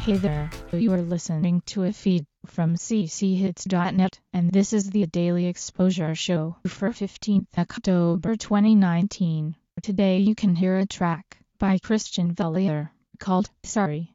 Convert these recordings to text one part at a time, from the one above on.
Hey there, you are listening to a feed from cchits.net, and this is the Daily Exposure Show for 15th October 2019. Today you can hear a track by Christian Vellier called Sorry.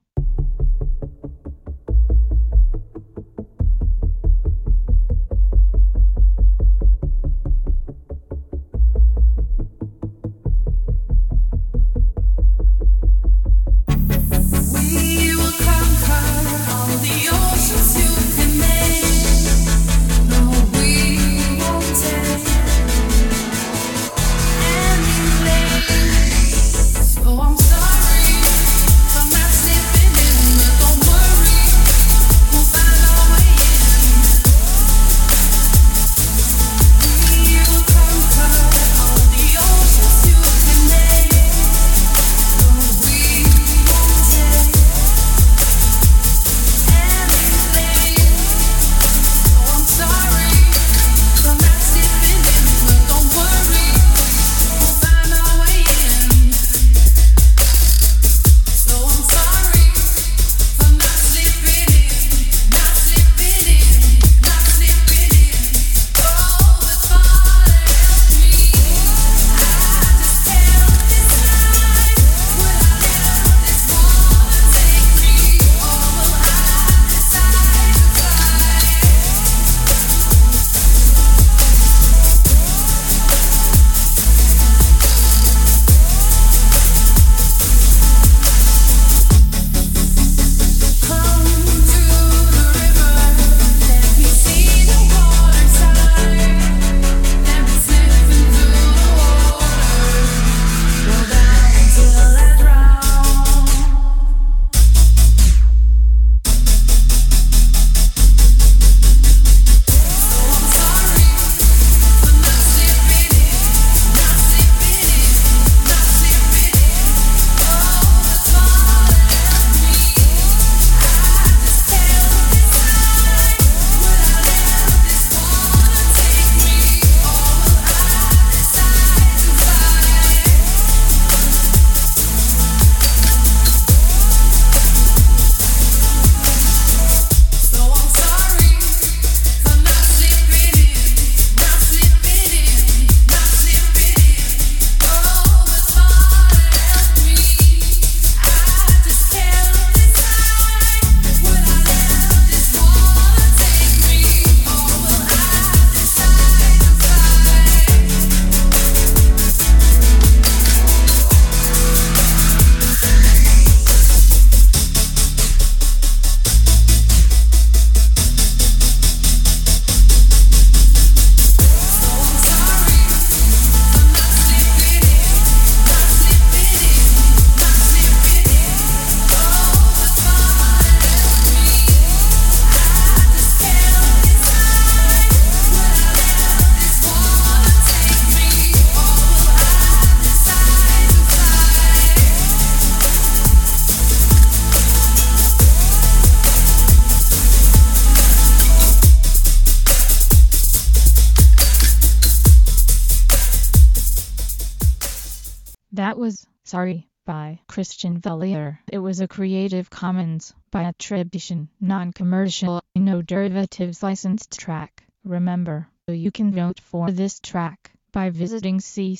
That was Sorry by Christian Vellier. It was a Creative Commons by attribution, non-commercial, no derivatives licensed track. Remember, you can vote for this track by visiting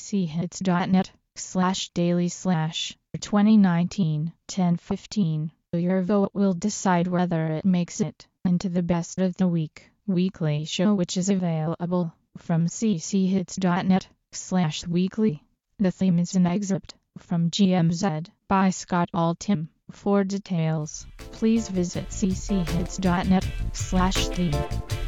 cchits.net/daily/2019-1015. Your vote will decide whether it makes it into the Best of the Week weekly show, which is available from cchits.net/weekly. The theme is an excerpt from GMZ by Scott Altham. For details, please visit cchits.net/theme.